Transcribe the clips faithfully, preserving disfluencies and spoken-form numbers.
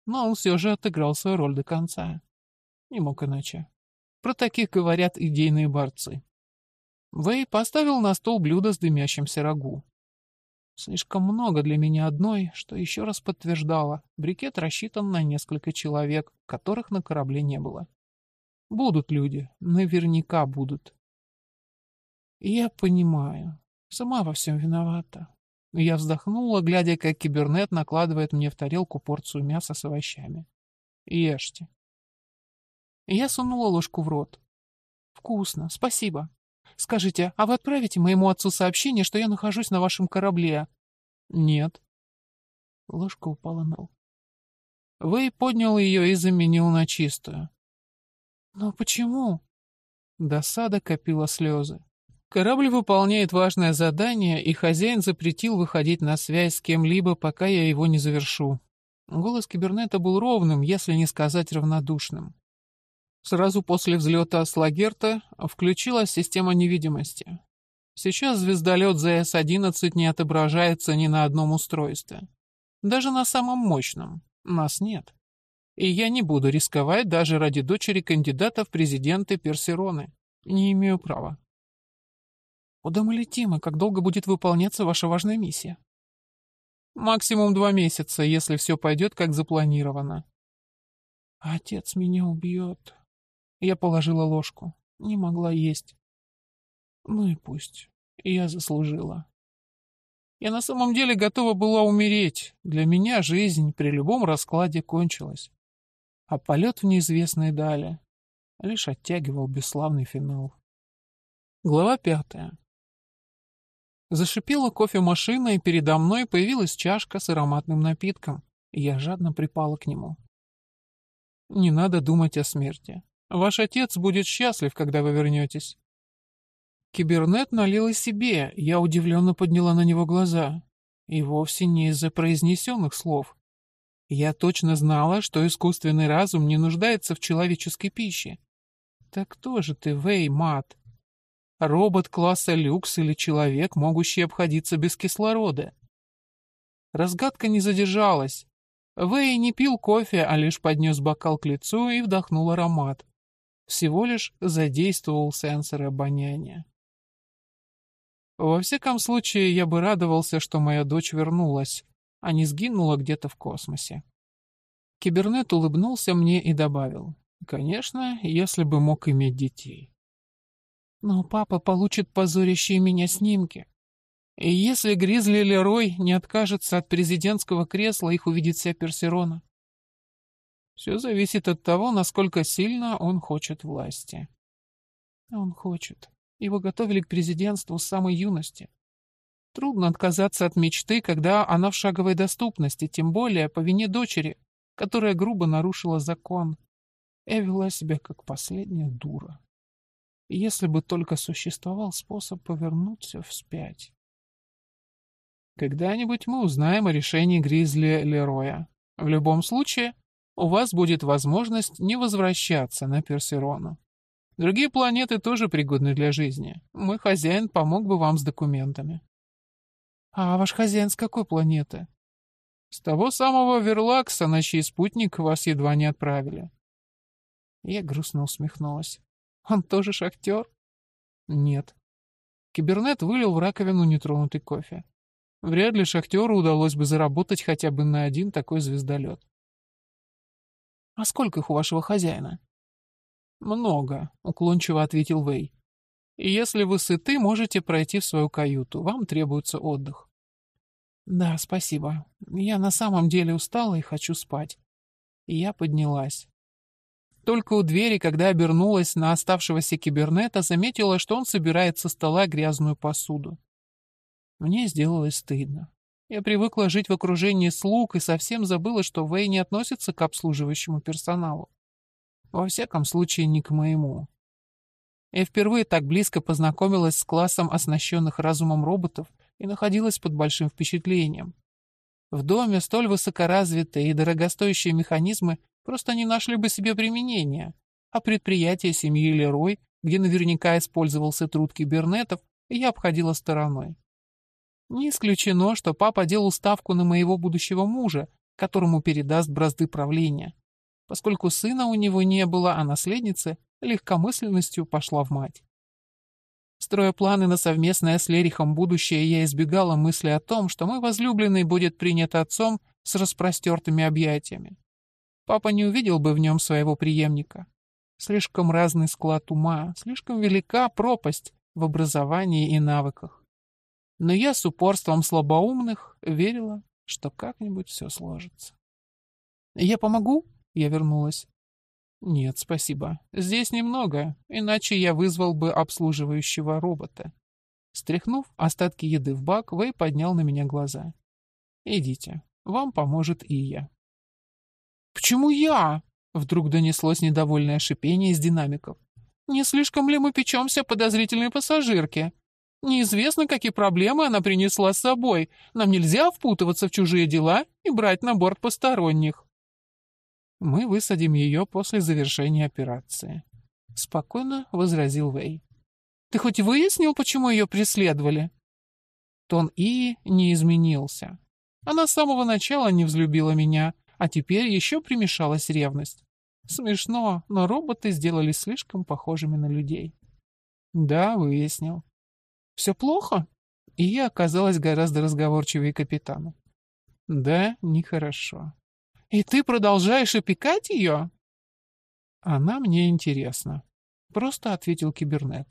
но он все же отыграл свою роль до конца. Не мог иначе. Про таких говорят идейные борцы. Вэй поставил на стол блюдо с дымящимся рагу. Слишком много для меня одной, что еще раз подтверждало, брикет рассчитан на несколько человек, которых на корабле не было. Будут люди, наверняка будут. Я понимаю, сама во всем виновата. Я вздохнула, глядя, как кибернет накладывает мне в тарелку порцию мяса с овощами. Ешьте. Я сунула ложку в рот. Вкусно, спасибо. Скажите, а вы отправите моему отцу сообщение, что я нахожусь на вашем корабле? Нет. Ложка упала на пол. Вэй поднял ее и заменил на чистую. Но почему? Досада копила слезы. Корабль выполняет важное задание, и хозяин запретил выходить на связь с кем-либо, пока я его не завершу. Голос кибернета был ровным, если не сказать равнодушным. Сразу после взлета с Лагерта включилась система невидимости. Сейчас звездолет зэ эс одиннадцать не отображается ни на одном устройстве. Даже на самом мощном. Нас нет. И я не буду рисковать даже ради дочери кандидата в президенты Персероны. Не имею права. Куда мы летим, и как долго будет выполняться ваша важная миссия? Максимум два месяца, если все пойдет как запланировано. Отец меня убьет. Я положила ложку. Не могла есть. Ну и пусть. Я заслужила. Я на самом деле готова была умереть. Для меня жизнь при любом раскладе кончилась. А полет в неизвестные дали лишь оттягивал бесславный финал. Глава пятая. Зашипела кофемашина, и передо мной появилась чашка с ароматным напитком. И я жадно припала к нему. Не надо думать о смерти. Ваш отец будет счастлив, когда вы вернетесь. Кибернет налил и себе, я удивленно подняла на него глаза. И вовсе не из-за произнесенных слов. Я точно знала, что искусственный разум не нуждается в человеческой пище. Так кто же ты, Вэй Мат? Робот класса люкс или человек, могущий обходиться без кислорода? Разгадка не задержалась. Вэй не пил кофе, а лишь поднес бокал к лицу и вдохнул аромат. Всего лишь задействовал сенсоры обоняния. Во всяком случае, я бы радовался, что моя дочь вернулась, а не сгинула где-то в космосе. Кибернет улыбнулся мне и добавил: конечно, если бы мог иметь детей. Но папа получит позорящие меня снимки. И если Гризли Лерой не откажется от президентского кресла, их увидит вся Персерона. Все зависит от того, насколько сильно он хочет власти. Он хочет. Его готовили к президентству с самой юности. Трудно отказаться от мечты, когда она в шаговой доступности, тем более по вине дочери, которая грубо нарушила закон и вела себя как последняя дура. Если бы только существовал способ повернуть все вспять. Когда-нибудь мы узнаем о решении Гризли Лероя. В любом случае, у вас будет возможность не возвращаться на Персерону. Другие планеты тоже пригодны для жизни. Мой хозяин помог бы вам с документами. А ваш хозяин с какой планеты? С того самого Верлакса, на чей спутник вас едва не отправили. Я грустно усмехнулась. Он тоже шахтер? Нет. Кибернет вылил в раковину нетронутый кофе. Вряд ли шахтеру удалось бы заработать хотя бы на один такой звездолет. А сколько их у вашего хозяина? Много, уклончиво ответил Вэй. И если вы сыты, можете пройти в свою каюту. Вам требуется отдых. Да, спасибо. Я на самом деле устала и хочу спать. И я поднялась. Только у двери, когда обернулась на оставшегося кибернета, заметила, что он собирает со стола грязную посуду. Мне сделалось стыдно. Я привыкла жить в окружении слуг и совсем забыла, что Вэй не относится к обслуживающему персоналу. Во всяком случае, не к моему. Я впервые так близко познакомилась с классом оснащенных разумом роботов и находилась под большим впечатлением. В доме столь высокоразвитые и дорогостоящие механизмы просто не нашли бы себе применения, а предприятие семьи Лерой, где наверняка использовался труд кибернетов, я обходила стороной. Не исключено, что папа делал ставку на моего будущего мужа, которому передаст бразды правления, поскольку сына у него не было, а наследница легкомысленностью пошла в мать. Строя планы на совместное с Лерихом будущее, я избегала мысли о том, что мой возлюбленный будет принят отцом с распростертыми объятиями. Папа не увидел бы в нем своего преемника. Слишком разный склад ума, слишком велика пропасть в образовании и навыках. Но я с упорством слабоумных верила, что как-нибудь все сложится. «Я помогу?» — я вернулась. «Нет, спасибо. Здесь немного, иначе я вызвал бы обслуживающего робота». Стряхнув остатки еды в бак, Вэй поднял на меня глаза. «Идите, вам поможет Ия». «Почему я?» — вдруг донеслось недовольное шипение из динамиков. «Не слишком ли мы печемся о подозрительной пассажирке? Неизвестно, какие проблемы она принесла с собой. Нам нельзя впутываться в чужие дела и брать на борт посторонних». «Мы высадим ее после завершения операции», — спокойно возразил Вэй. «Ты хоть выяснил, почему ее преследовали?» Тон Ии не изменился. Она с самого начала не взлюбила меня, а теперь еще примешалась ревность. Смешно, но роботы сделали слишком похожими на людей. «Да, выяснил». «Все плохо?» И я оказалась гораздо разговорчивее капитана. «Да, нехорошо». «И ты продолжаешь опекать ее?» «Она мне интересна», — просто ответил кибернет.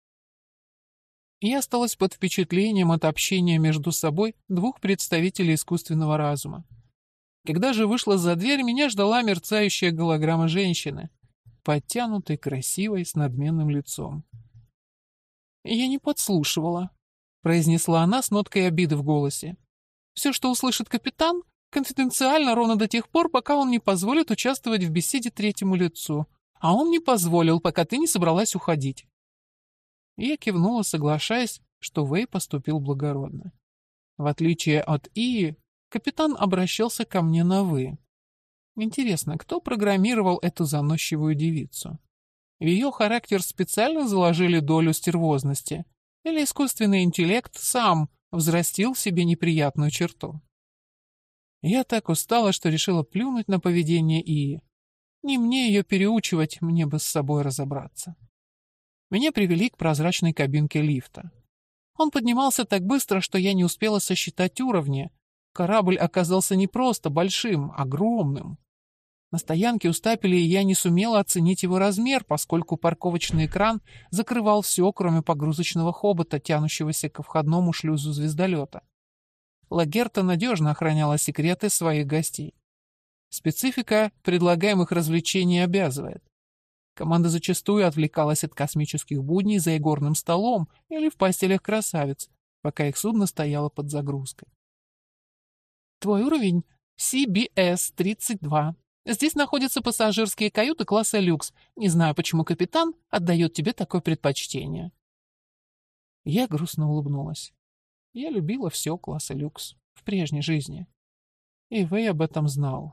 Я осталась под впечатлением от общения между собой двух представителей искусственного разума. Когда же вышла за дверь, меня ждала мерцающая голограмма женщины, подтянутой, красивой, с надменным лицом. «Я не подслушивала», — произнесла она с ноткой обиды в голосе. «Все, что услышит капитан, конфиденциально ровно до тех пор, пока он не позволит участвовать в беседе третьему лицу. А он не позволил, пока ты не собралась уходить». Я кивнула, соглашаясь, что Вэй поступил благородно. В отличие от Ии, капитан обращался ко мне на «вы». Интересно, кто программировал эту заносчивую девицу? В ее характер специально заложили долю стервозности, или искусственный интеллект сам взрастил в себе неприятную черту? Я так устала, что решила плюнуть на поведение Ии. Не мне ее переучивать, мне бы с собой разобраться. Меня привели к прозрачной кабинке лифта. Он поднимался так быстро, что я не успела сосчитать уровни. Корабль оказался не просто большим, огромным. На стоянке у стапелей я не сумела оценить его размер, поскольку парковочный экран закрывал все, кроме погрузочного хобота, тянущегося ко входному шлюзу звездолета. Лагерта надежно охраняла секреты своих гостей. Специфика предлагаемых развлечений обязывает. Команда зачастую отвлекалась от космических будней за игорным столом или в постелях красавиц, пока их судно стояло под загрузкой. Твой уровень си би эс тридцать два. Здесь находятся пассажирские каюты класса люкс. Не знаю, почему капитан отдает тебе такое предпочтение. Я грустно улыбнулась. Я любила все класса люкс в прежней жизни. И Вэй об этом знал.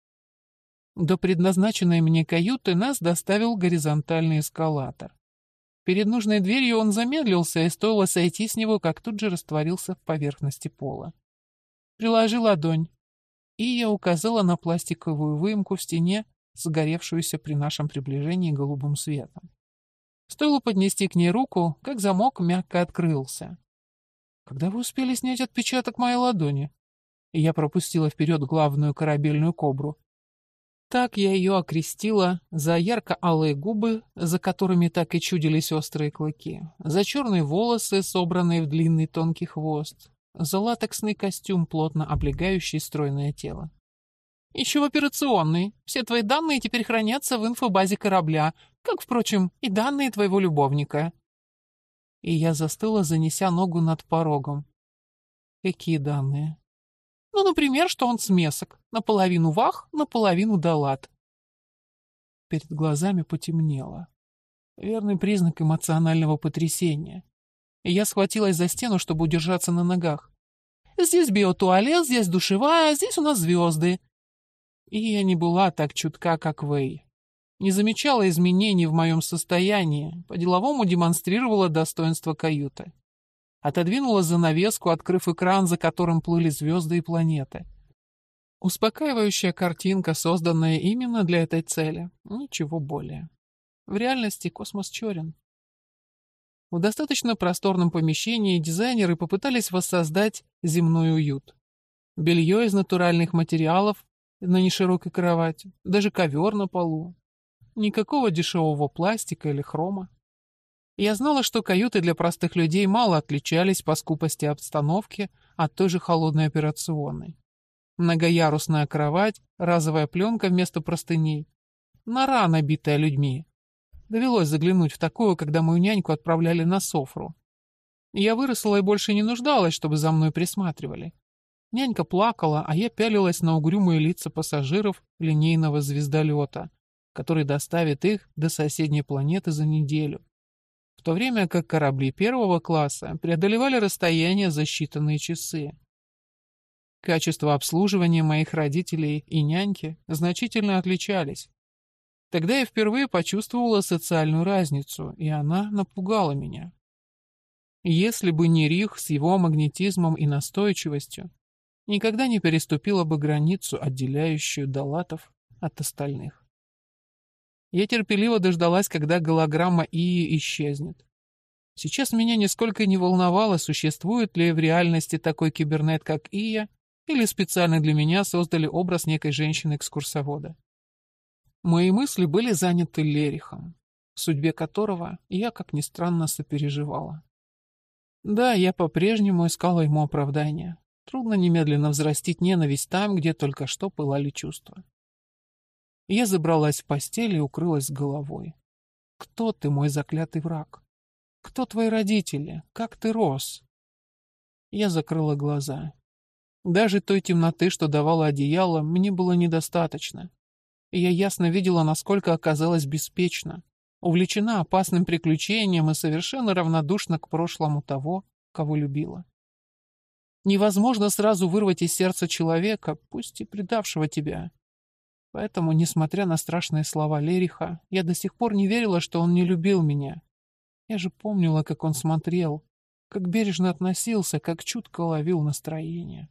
До предназначенной мне каюты нас доставил горизонтальный эскалатор. Перед нужной дверью он замедлился, и стоило сойти с него, как тут же растворился в поверхности пола. Приложи ладонь, и я указала на пластиковую выемку в стене, загоревшуюся при нашем приближении голубым светом. Стоило поднести к ней руку, как замок мягко открылся. Когда вы успели снять отпечаток моей ладони? И я пропустила вперед главную корабельную кобру. Так я ее окрестила за ярко-алые губы, за которыми так и чудились острые клыки, за черные волосы, собранные в длинный тонкий хвост, за латексный костюм, плотно облегающий стройное тело. Еще в операционной. Все твои данные теперь хранятся в инфобазе корабля, как, впрочем, и данные твоего любовника. И я застыла, занеся ногу над порогом. Какие данные? Ну, например, что он смесок. Наполовину вах, наполовину далат. Перед глазами потемнело. Верный признак эмоционального потрясения. И я схватилась за стену, чтобы удержаться на ногах. Здесь биотуалет, здесь душевая, здесь у нас звезды. И я не была так чутка, как Вэй. Не замечала изменений в моем состоянии, по-деловому демонстрировала достоинство каюты. Отодвинула занавеску, открыв экран, за которым плыли звезды и планеты. Успокаивающая картинка, созданная именно для этой цели. Ничего более. В реальности космос черен. В достаточно просторном помещении дизайнеры попытались воссоздать земной уют. Белье из натуральных материалов на неширокой кровати, даже ковер на полу. Никакого дешевого пластика или хрома. Я знала, что каюты для простых людей мало отличались по скупости обстановки от той же холодной операционной. Многоярусная кровать, разовая пленка вместо простыней, нора, набитая людьми. Довелось заглянуть в такую, когда мою няньку отправляли на Софру. Я выросла и больше не нуждалась, чтобы за мной присматривали. Нянька плакала, а я пялилась на угрюмые лица пассажиров линейного звездолета, который доставит их до соседней планеты за неделю, в то время как корабли первого класса преодолевали расстояние за считанные часы. Качество обслуживания моих родителей и няньки значительно отличались. Тогда я впервые почувствовала социальную разницу, и она напугала меня. Если бы не Рих с его магнетизмом и настойчивостью, никогда не переступила бы границу, отделяющую Далатов от остальных. Я терпеливо дождалась, когда голограмма Ии исчезнет. Сейчас меня нисколько не волновало, существует ли в реальности такой кибернет, как Ия, или специально для меня создали образ некой женщины-экскурсовода. Мои мысли были заняты Лерихом, в судьбе которого я, как ни странно, сопереживала. Да, я по-прежнему искала ему оправдания. Трудно немедленно взрастить ненависть там, где только что пылали чувства. Я забралась в постель и укрылась головой. Кто ты, мой заклятый враг? Кто твои родители? Как ты рос? Я закрыла глаза. Даже той темноты, что давало одеяло, мне было недостаточно. И я ясно видела, насколько оказалась беспечна, увлечена опасным приключением и совершенно равнодушна к прошлому того, кого любила. Невозможно сразу вырвать из сердца человека, пусть и предавшего тебя. Поэтому, несмотря на страшные слова Лериха, я до сих пор не верила, что он не любил меня. Я же помнила, как он смотрел, как бережно относился, как чутко ловил настроение.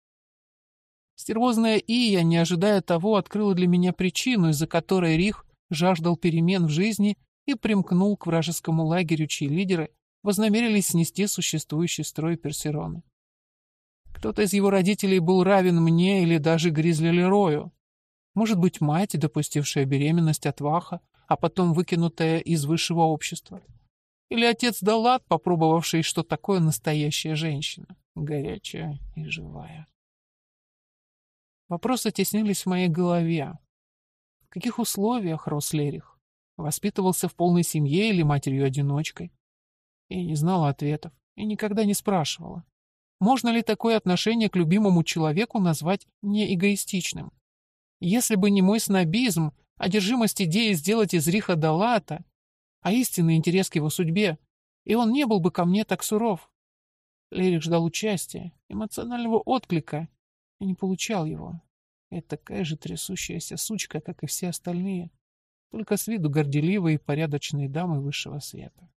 Стервозная Ия, не ожидая того, открыла для меня причину, из-за которой Рих жаждал перемен в жизни и примкнул к вражескому лагерю, чьи лидеры вознамерились снести существующий строй Персероны. Кто-то из его родителей был равен мне или даже Гризли Лерою. Может быть, мать, допустившая беременность от Ваха, а потом выкинутая из высшего общества. Или отец Далат, попробовавший, что такое настоящая женщина, горячая и живая. Вопросы теснились в моей голове. В каких условиях рос Лерих? Воспитывался в полной семье или матерью-одиночкой? Я не знала ответов и никогда не спрашивала. Можно ли такое отношение к любимому человеку назвать неэгоистичным? Если бы не мой снобизм, одержимость идеей сделать из Риха Далата, а истинный интерес к его судьбе, и он не был бы ко мне так суров. Лерих ждал участия, эмоционального отклика, и не получал его. Это такая же трясущаяся сучка, как и все остальные, только с виду горделивые и порядочные дамы высшего света.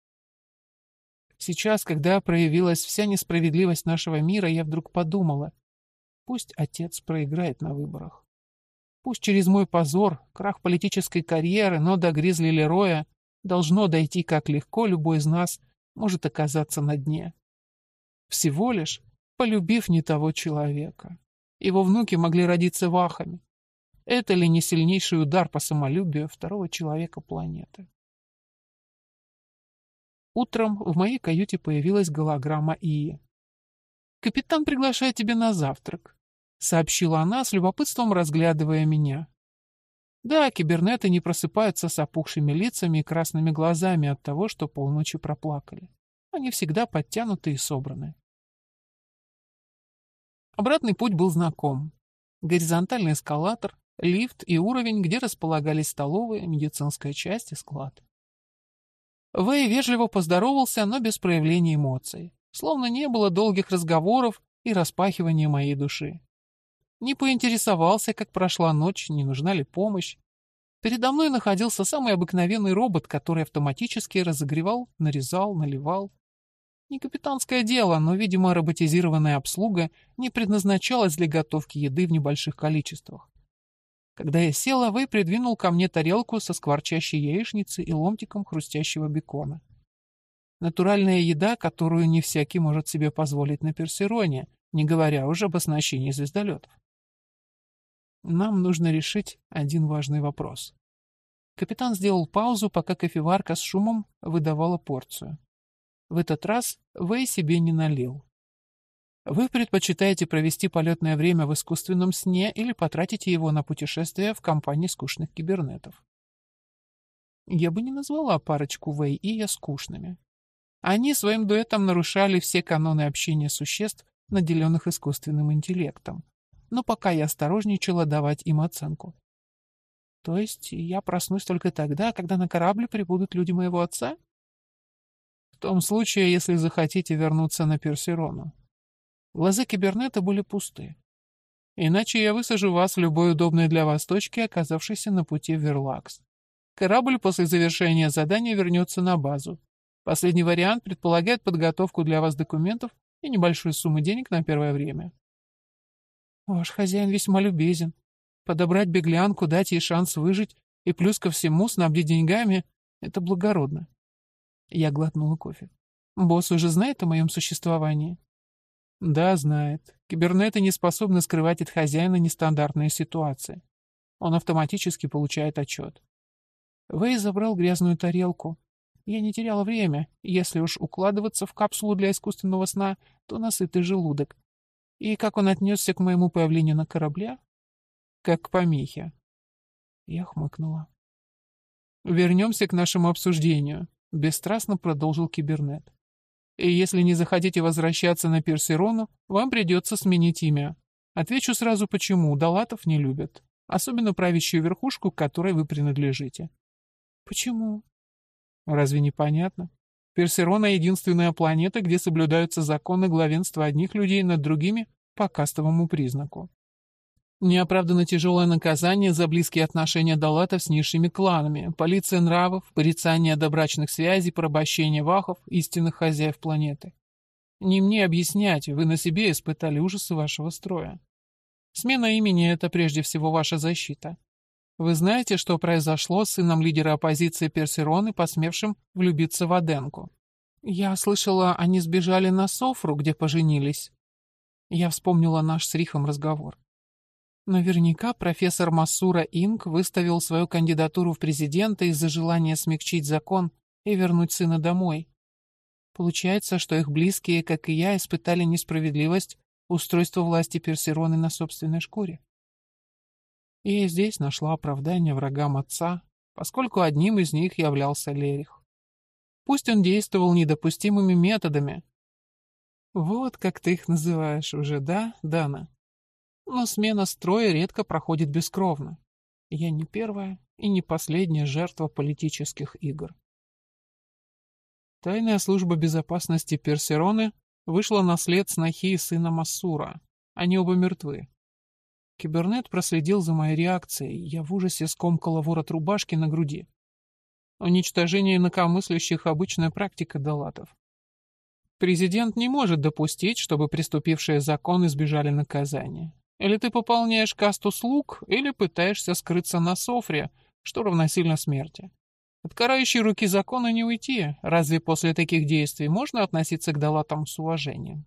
Сейчас, когда проявилась вся несправедливость нашего мира, я вдруг подумала, пусть отец проиграет на выборах. Пусть через мой позор, крах политической карьеры, но до Гризли Лероя должно дойти, как легко любой из нас может оказаться на дне. Всего лишь полюбив не того человека. Его внуки могли родиться вахами. Это ли не сильнейший удар по самолюбию второго человека планеты? Утром в моей каюте появилась голограмма Ии. «Капитан приглашает тебя на завтрак», — сообщила она, с любопытством разглядывая меня. Да, кибернеты не просыпаются с опухшими лицами и красными глазами от того, что полночи проплакали. Они всегда подтянуты и собраны. Обратный путь был знаком. Горизонтальный эскалатор, лифт и уровень, где располагались столовая, медицинская часть и склад. Вэй вежливо поздоровался, но без проявления эмоций, словно не было долгих разговоров и распахивания моей души. Не поинтересовался, как прошла ночь, не нужна ли помощь. Передо мной находился самый обыкновенный робот, который автоматически разогревал, нарезал, наливал. Не капитанское дело, но, видимо, роботизированная обслуга не предназначалась для готовки еды в небольших количествах. Когда я села, Вэй придвинул ко мне тарелку со скворчащей яичницей и ломтиком хрустящего бекона. Натуральная еда, которую не всякий может себе позволить на Персероне, не говоря уже об оснащении звездолетов. Нам нужно решить один важный вопрос. Капитан сделал паузу, пока кофеварка с шумом выдавала порцию. В этот раз Вэй себе не налил. Вы предпочитаете провести полетное время в искусственном сне или потратите его на путешествие в компании скучных кибернетов? Я бы не назвала парочку Вэй и я скучными. Они своим дуэтом нарушали все каноны общения существ, наделенных искусственным интеллектом, но пока я осторожничала давать им оценку. То есть я проснусь только тогда, когда на корабле прибудут люди моего отца? В том случае, если захотите вернуться на Персерону. Глаза кибернета были пусты. Иначе я высажу вас в любой удобной для вас точке, оказавшейся на пути в Верлакс. Корабль после завершения задания вернется на базу. Последний вариант предполагает подготовку для вас документов и небольшую сумму денег на первое время. Ваш хозяин весьма любезен. Подобрать беглянку, дать ей шанс выжить и плюс ко всему снабдить деньгами — это благородно. Я глотнула кофе. Босс уже знает о моем существовании? Да, знает. Кибернеты не способны скрывать от хозяина нестандартные ситуации. Он автоматически получает отчет. Вэй забрал грязную тарелку. Я не теряла время. Если уж укладываться в капсулу для искусственного сна, то насытый желудок. И как он отнесся к моему появлению на корабле? Как к помехе. Я хмыкнула. Вернемся к нашему обсуждению. Бесстрастно продолжил кибернет. И если не захотите возвращаться на Персерону, вам придется сменить имя. Отвечу сразу почему. Далатов не любят. Особенно правящую верхушку, к которой вы принадлежите. Почему? Разве не понятно? Персерона — единственная планета, где соблюдаются законы главенства одних людей над другими по кастовому признаку. Неоправданно тяжелое наказание за близкие отношения далатов с низшими кланами, полиция нравов, порицание добрачных связей, порабощение вахов, истинных хозяев планеты. Не мне объяснять, вы на себе испытали ужасы вашего строя. Смена имени — это прежде всего ваша защита. Вы знаете, что произошло с сыном лидера оппозиции Персероны, посмевшим влюбиться в Аденку? Я слышала, они сбежали на Софру, где поженились. Я вспомнила наш с Рихом разговор. Наверняка профессор Массура Инг выставил свою кандидатуру в президенты из-за желания смягчить закон и вернуть сына домой. Получается, что их близкие, как и я, испытали несправедливость устройства власти Персероны на собственной шкуре. И здесь нашла оправдание врагам отца, поскольку одним из них являлся Лерих. Пусть он действовал недопустимыми методами. Вот как ты их называешь уже, да, Дана? Но смена строя редко проходит бескровно. Я не первая и не последняя жертва политических игр. Тайная служба безопасности Персероны вышла на след снохи и сына Массура. Они оба мертвы. Кибернет проследил за моей реакцией. Я в ужасе скомкала ворот рубашки на груди. Уничтожение инакомыслящих — обычная практика далатов. Президент не может допустить, чтобы преступившие закон избежали наказания. Или ты пополняешь касту слуг, или пытаешься скрыться на Софре, что равносильно смерти. От карающей руки закона не уйти. Разве после таких действий можно относиться к далатам с уважением?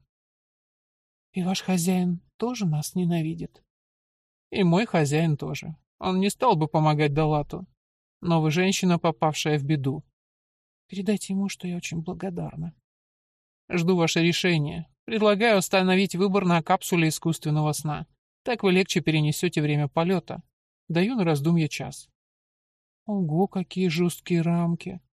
И ваш хозяин тоже нас ненавидит. И мой хозяин тоже. Он не стал бы помогать далату. Но вы женщина, попавшая в беду. Передайте ему, что я очень благодарна. Жду ваше решение. Предлагаю установить выбор на капсуле искусственного сна. Так вы легче перенесете время полета. Даю на раздумье час. Ого, какие жесткие рамки.